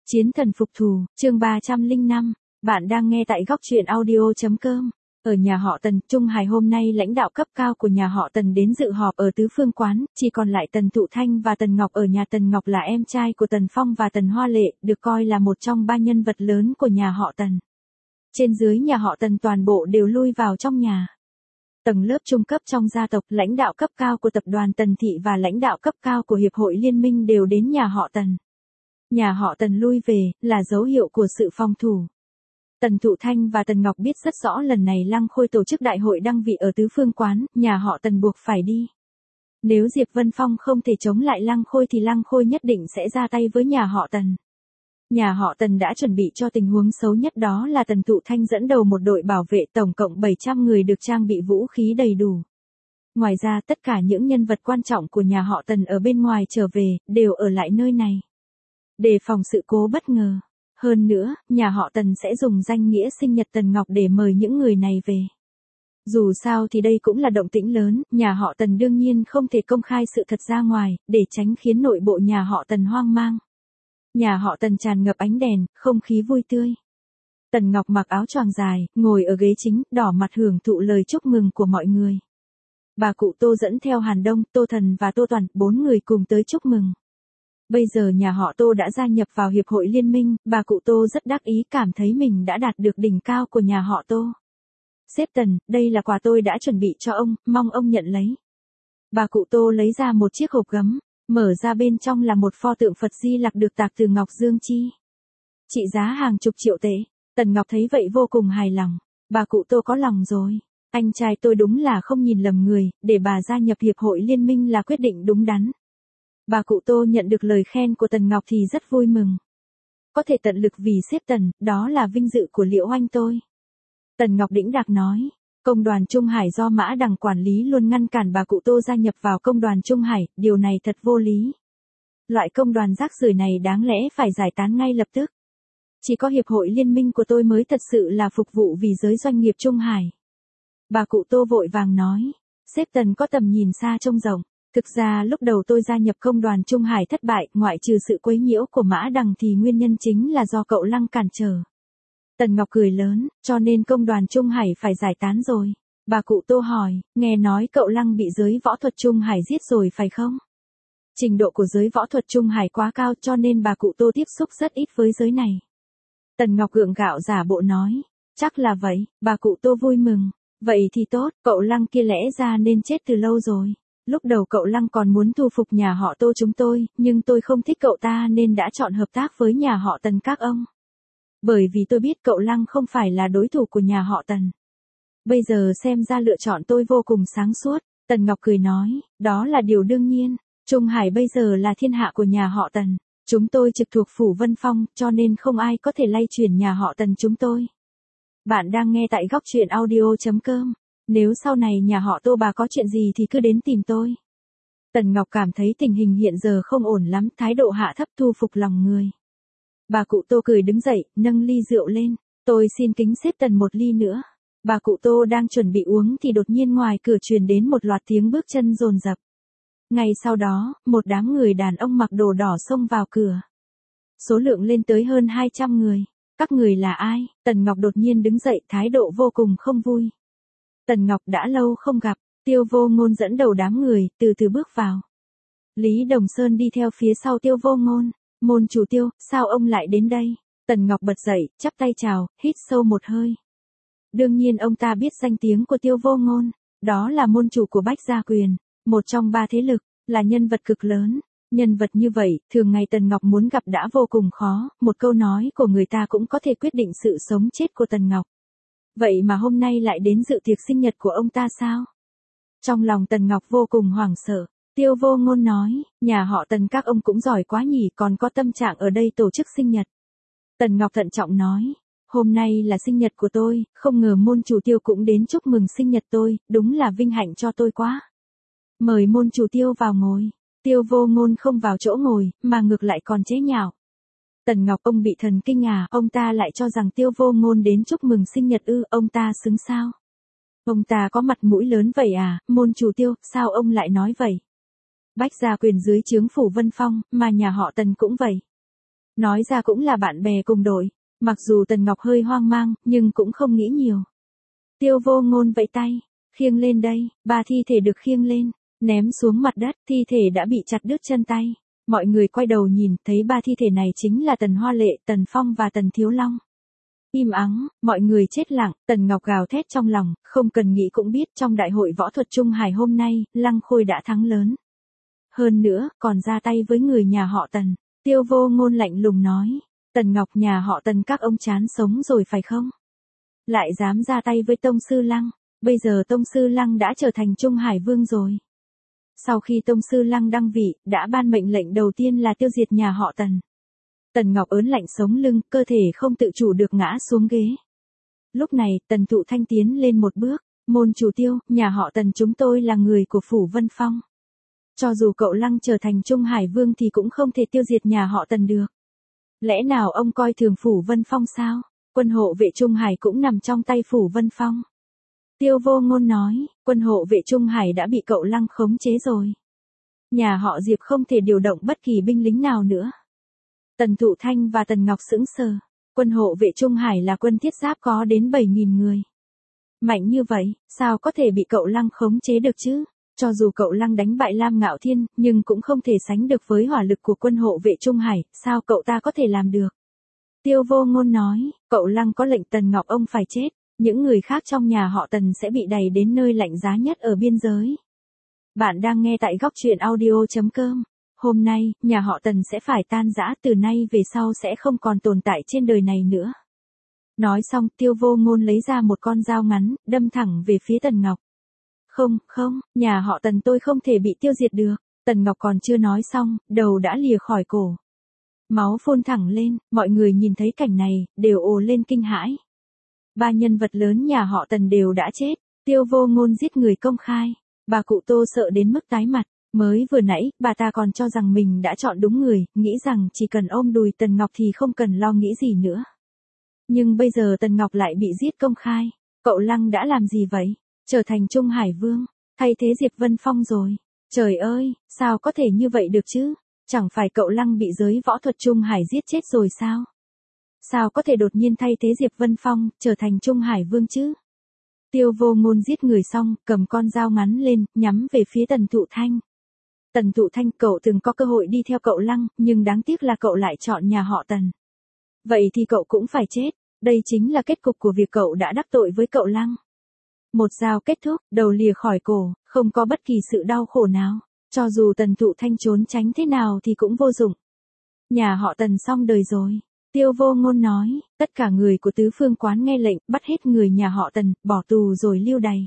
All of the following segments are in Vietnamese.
Chiến thần phục thù, chương 305, bạn đang nghe tại góc truyện audio.com. Ở nhà họ Tần, Trung Hải hôm nay lãnh đạo cấp cao của nhà họ Tần đến dự họp ở Tứ Phương Quán, chỉ còn lại Tần Thụ Thanh và Tần Ngọc ở nhà. Tần Ngọc là em trai của Tần Phong và Tần Hoa Lệ, được coi là một trong ba nhân vật lớn của nhà họ Tần. Trên dưới nhà họ Tần toàn bộ đều lui vào trong nhà. Tầng lớp trung cấp trong gia tộc, lãnh đạo cấp cao của tập đoàn Tần Thị và lãnh đạo cấp cao của Hiệp hội Liên minh đều đến nhà họ Tần. Nhà họ Tần lui về, là dấu hiệu của sự phòng thủ. Tần Thụ Thanh và Tần Ngọc biết rất rõ lần này Lăng Khôi tổ chức đại hội đăng vị ở Tứ Phương Quán, nhà họ Tần buộc phải đi. Nếu Diệp Vân Phong không thể chống lại Lăng Khôi thì Lăng Khôi nhất định sẽ ra tay với nhà họ Tần. Nhà họ Tần đã chuẩn bị cho tình huống xấu nhất, đó là Tần Thụ Thanh dẫn đầu một đội bảo vệ tổng cộng 700 người được trang bị vũ khí đầy đủ. Ngoài ra tất cả những nhân vật quan trọng của nhà họ Tần ở bên ngoài trở về, đều ở lại nơi này. Đề phòng sự cố bất ngờ. Hơn nữa, nhà họ Tần sẽ dùng danh nghĩa sinh nhật Tần Ngọc để mời những người này về. Dù sao thì đây cũng là động tĩnh lớn, nhà họ Tần đương nhiên không thể công khai sự thật ra ngoài, để tránh khiến nội bộ nhà họ Tần hoang mang. Nhà họ Tần tràn ngập ánh đèn, không khí vui tươi. Tần Ngọc mặc áo choàng dài, ngồi ở ghế chính, đỏ mặt hưởng thụ lời chúc mừng của mọi người. Bà cụ Tô dẫn theo Hàn Đông, Tô Thần và Tô Toàn, 4 người cùng tới chúc mừng. Bây giờ nhà họ Tô đã gia nhập vào Hiệp hội Liên minh, bà cụ Tô rất đắc ý, cảm thấy mình đã đạt được đỉnh cao của nhà họ Tô. Sếp Tần, đây là quà tôi đã chuẩn bị cho ông, mong ông nhận lấy. Bà cụ Tô lấy ra một chiếc hộp gấm, mở ra bên trong là một pho tượng Phật Di Lặc được tạc từ ngọc dương chi. Trị giá hàng chục triệu tệ. Tần Ngọc thấy vậy vô cùng hài lòng. Bà cụ Tô có lòng rồi. Anh trai tôi đúng là không nhìn lầm người, để bà gia nhập Hiệp hội Liên minh là quyết định đúng đắn. Bà cụ Tô nhận được lời khen của Tần Ngọc thì rất vui mừng. Có thể tận lực vì sếp Tần, đó là vinh dự của Liễu Oanh tôi. Tần Ngọc đĩnh đạc nói, công đoàn Trung Hải do Mã Đằng quản lý luôn ngăn cản bà cụ Tô gia nhập vào công đoàn Trung Hải, điều này thật vô lý. Loại công đoàn rác rưởi này đáng lẽ phải giải tán ngay lập tức. Chỉ có Hiệp hội Liên minh của tôi mới thật sự là phục vụ vì giới doanh nghiệp Trung Hải. Bà cụ Tô vội vàng nói, sếp Tần có tầm nhìn xa trông rộng. Thực ra lúc đầu tôi gia nhập công đoàn Trung Hải thất bại, ngoại trừ sự quấy nhiễu của Mã Đằng thì nguyên nhân chính là do cậu Lăng cản trở. Tần Ngọc cười lớn, cho nên công đoàn Trung Hải phải giải tán rồi. Bà cụ Tô hỏi, nghe nói cậu Lăng bị giới võ thuật Trung Hải giết rồi phải không? Trình độ của giới võ thuật Trung Hải quá cao cho nên bà cụ Tô tiếp xúc rất ít với giới này. Tần Ngọc gượng gạo giả bộ nói, chắc là vậy. Bà cụ Tô vui mừng, vậy thì tốt, cậu Lăng kia lẽ ra nên chết từ lâu rồi. Lúc đầu cậu Lăng còn muốn thu phục nhà họ Tô chúng tôi, nhưng tôi không thích cậu ta nên đã chọn hợp tác với nhà họ Tần các ông. Bởi vì tôi biết cậu Lăng không phải là đối thủ của nhà họ Tần. Bây giờ xem ra lựa chọn tôi vô cùng sáng suốt. Tần Ngọc cười nói, đó là điều đương nhiên. Trung Hải bây giờ là thiên hạ của nhà họ Tần. Chúng tôi trực thuộc Phủ Vân Phong, cho nên không ai có thể lay chuyển nhà họ Tần chúng tôi. Bạn đang nghe tại góc truyện audio.com. Nếu sau này nhà họ Tô bà có chuyện gì thì cứ đến tìm tôi. Tần Ngọc cảm thấy tình hình hiện giờ không ổn lắm, thái độ hạ thấp thu phục lòng người. Bà cụ Tô cười đứng dậy, nâng ly rượu lên. Tôi xin kính xếp Tần một ly nữa. Bà cụ Tô đang chuẩn bị uống thì đột nhiên ngoài cửa truyền đến một loạt tiếng bước chân dồn dập. Ngay sau đó, một đám người đàn ông mặc đồ đỏ xông vào cửa. Số lượng lên tới hơn 200 người. Các người là ai? Tần Ngọc đột nhiên đứng dậy, thái độ vô cùng không vui. Tần Ngọc đã lâu không gặp, Tiêu Vô Ngôn dẫn đầu đám người, từ từ bước vào. Lý Đồng Sơn đi theo phía sau Tiêu Vô Ngôn. Môn chủ Tiêu, sao ông lại đến đây? Tần Ngọc bật dậy, chắp tay chào, hít sâu một hơi. Đương nhiên ông ta biết danh tiếng của Tiêu Vô Ngôn, đó là môn chủ của Bách Gia Quyền, một trong 3 thế lực, là nhân vật cực lớn. Nhân vật như vậy, thường ngày Tần Ngọc muốn gặp đã vô cùng khó, một câu nói của người ta cũng có thể quyết định sự sống chết của Tần Ngọc. Vậy mà hôm nay lại đến dự tiệc sinh nhật của ông ta sao? Trong lòng Tần Ngọc vô cùng hoảng sợ. Tiêu Vô Ngôn nói, nhà họ Tần các ông cũng giỏi quá nhỉ, còn có tâm trạng ở đây tổ chức sinh nhật. Tần Ngọc thận trọng nói, hôm nay là sinh nhật của tôi, không ngờ môn chủ Tiêu cũng đến chúc mừng sinh nhật tôi, đúng là vinh hạnh cho tôi quá. Mời môn chủ Tiêu vào ngồi. Tiêu Vô Ngôn không vào chỗ ngồi, mà ngược lại còn chế nhạo. Tần Ngọc, ông bị thần kinh à? Ông ta lại cho rằng Tiêu Vô Ngôn đến chúc mừng sinh nhật ư? Ông ta xứng sao? Ông ta có mặt mũi lớn vậy à? Môn chủ Tiêu, sao ông lại nói vậy? Bách Gia Quyền dưới trướng Phủ Vân Phong, mà nhà họ Tần cũng vậy. Nói ra cũng là bạn bè cùng đội. Mặc dù Tần Ngọc hơi hoang mang, nhưng cũng không nghĩ nhiều. Tiêu Vô Ngôn vẫy tay, khiêng lên đây, 3 thi thể được khiêng lên, ném xuống mặt đất, thi thể đã bị chặt đứt chân tay. Mọi người quay đầu nhìn, thấy 3 thi thể này chính là Tần Hoa Lệ, Tần Phong và Tần Thiếu Long. Im ắng, mọi người chết lặng, Tần Ngọc gào thét trong lòng, không cần nghĩ cũng biết trong đại hội võ thuật Trung Hải hôm nay, Lăng Khôi đã thắng lớn. Hơn nữa, còn ra tay với người nhà họ Tần. Tiêu Vô Ngôn lạnh lùng nói, Tần Ngọc nhà họ Tần các ông chán sống rồi phải không? Lại dám ra tay với Tông Sư Lăng, bây giờ Tông Sư Lăng đã trở thành Trung Hải Vương rồi. Sau khi Tông Sư Lăng đăng vị, đã ban mệnh lệnh đầu tiên là tiêu diệt nhà họ Tần. Tần Ngọc ớn lạnh sống lưng, cơ thể không tự chủ được ngã xuống ghế. Lúc này, Tần Thụ Thanh tiến lên một bước, môn chủ Tiêu, nhà họ Tần chúng tôi là người của Phủ Vân Phong. Cho dù cậu Lăng trở thành Trung Hải Vương thì cũng không thể tiêu diệt nhà họ Tần được. Lẽ nào ông coi thường Phủ Vân Phong sao? Quân hộ vệ Trung Hải cũng nằm trong tay Phủ Vân Phong. Tiêu Vô Ngôn nói, quân hộ vệ Trung Hải đã bị cậu Lăng khống chế rồi. Nhà họ Diệp không thể điều động bất kỳ binh lính nào nữa. Tần Thụ Thanh và Tần Ngọc sững sờ. Quân hộ vệ Trung Hải là quân thiết giáp có đến 7.000 người. Mạnh như vậy, sao có thể bị cậu Lăng khống chế được chứ? Cho dù cậu Lăng đánh bại Lam Ngạo Thiên, nhưng cũng không thể sánh được với hỏa lực của quân hộ vệ Trung Hải, sao cậu ta có thể làm được? Tiêu Vô Ngôn nói, cậu Lăng có lệnh Tần Ngọc ông phải chết, những người khác trong nhà họ Tần sẽ bị đày đến nơi lạnh giá nhất ở biên giới. Bạn đang nghe tại góc truyện audio.com. Hôm nay, nhà họ Tần sẽ phải tan rã, từ nay về sau sẽ không còn tồn tại trên đời này nữa. Nói xong, Tiêu Vô Ngôn lấy ra một con dao ngắn, đâm thẳng về phía Tần Ngọc. Không, nhà họ Tần tôi không thể bị tiêu diệt được. Tần Ngọc còn chưa nói xong, đầu đã lìa khỏi cổ. Máu phun thẳng lên, mọi người nhìn thấy cảnh này, đều ồ lên kinh hãi. 3 nhân vật lớn nhà họ Tần đều đã chết, Tiêu Vô Ngôn giết người công khai. Bà cụ Tô sợ đến mức tái mặt, mới vừa nãy, bà ta còn cho rằng mình đã chọn đúng người, nghĩ rằng chỉ cần ôm đùi Tần Ngọc thì không cần lo nghĩ gì nữa. Nhưng bây giờ Tần Ngọc lại bị giết công khai, cậu Lăng đã làm gì vậy? Trở thành Trung Hải Vương, thay thế Diệp Vân Phong rồi. Trời ơi, sao có thể như vậy được chứ? Chẳng phải cậu Lăng bị giới võ thuật Trung Hải giết chết rồi sao? Sao có thể đột nhiên thay thế Diệp Vân Phong, trở thành Trung Hải Vương chứ? Tiêu Vô Ngôn giết người xong, cầm con dao ngắn lên, nhắm về phía Tần Thụ Thanh. Tần Thụ Thanh, cậu từng có cơ hội đi theo cậu Lăng, nhưng đáng tiếc là cậu lại chọn nhà họ Tần. Vậy thì cậu cũng phải chết, đây chính là kết cục của việc cậu đã đắc tội với cậu Lăng. Một dao kết thúc, đầu lìa khỏi cổ, không có bất kỳ sự đau khổ nào. Cho dù Tần Thụ Thanh trốn tránh thế nào thì cũng vô dụng. Nhà họ Tần xong đời rồi. Tiêu Vô Ngôn nói, tất cả người của tứ phương quán nghe lệnh, bắt hết người nhà họ Tần, bỏ tù rồi lưu đày.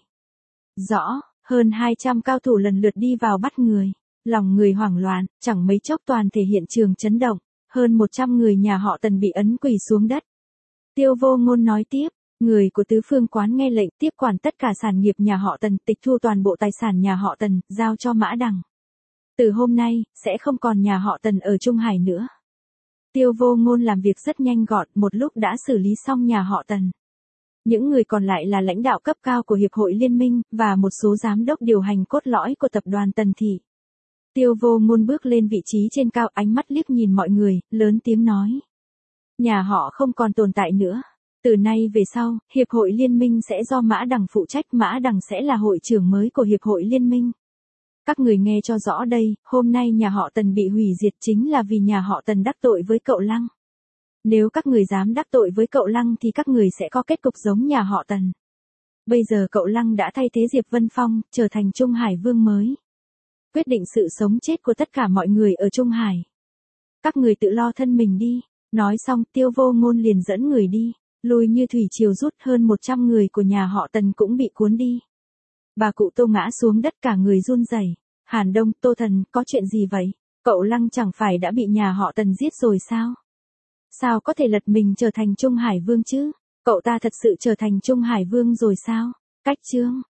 Rõ, hơn 200 cao thủ lần lượt đi vào bắt người. Lòng người hoảng loạn, chẳng mấy chốc toàn thể hiện trường chấn động. Hơn 100 người nhà họ Tần bị ấn quỳ xuống đất. Tiêu Vô Ngôn nói tiếp, người của tứ phương quán nghe lệnh tiếp quản tất cả sản nghiệp nhà họ Tần, tịch thu toàn bộ tài sản nhà họ Tần, giao cho Mã Đằng. Từ hôm nay, sẽ không còn nhà họ Tần ở Trung Hải nữa. Tiêu Vô Ngôn làm việc rất nhanh gọn, một lúc đã xử lý xong nhà họ Tần. Những người còn lại là lãnh đạo cấp cao của Hiệp hội Liên minh, và một số giám đốc điều hành cốt lõi của tập đoàn Tần Thị. Tiêu Vô Ngôn bước lên vị trí trên cao, ánh mắt liếc nhìn mọi người, lớn tiếng nói. Nhà họ không còn tồn tại nữa. Từ nay về sau, Hiệp hội Liên minh sẽ do Mã Đằng phụ trách, Mã Đằng sẽ là hội trưởng mới của Hiệp hội Liên minh. Các người nghe cho rõ đây, hôm nay nhà họ Tần bị hủy diệt chính là vì nhà họ Tần đắc tội với cậu Lăng. Nếu các người dám đắc tội với cậu Lăng thì các người sẽ có kết cục giống nhà họ Tần. Bây giờ cậu Lăng đã thay thế Diệp Vân Phong, trở thành Trung Hải Vương mới. Quyết định sự sống chết của tất cả mọi người ở Trung Hải. Các người tự lo thân mình đi. Nói xong, Tiêu Vô Ngôn liền dẫn người đi. Lùi như thủy triều rút, hơn 100 người của nhà họ Tần cũng bị cuốn đi. Bà cụ Tô ngã xuống đất cả người run rẩy. Hàn Đông, Tô Thần, có chuyện gì vậy? Cậu Lăng chẳng phải đã bị nhà họ Tần giết rồi sao? Sao có thể lật mình trở thành Trung Hải Vương chứ? Cậu ta thật sự trở thành Trung Hải Vương rồi sao? Cách chương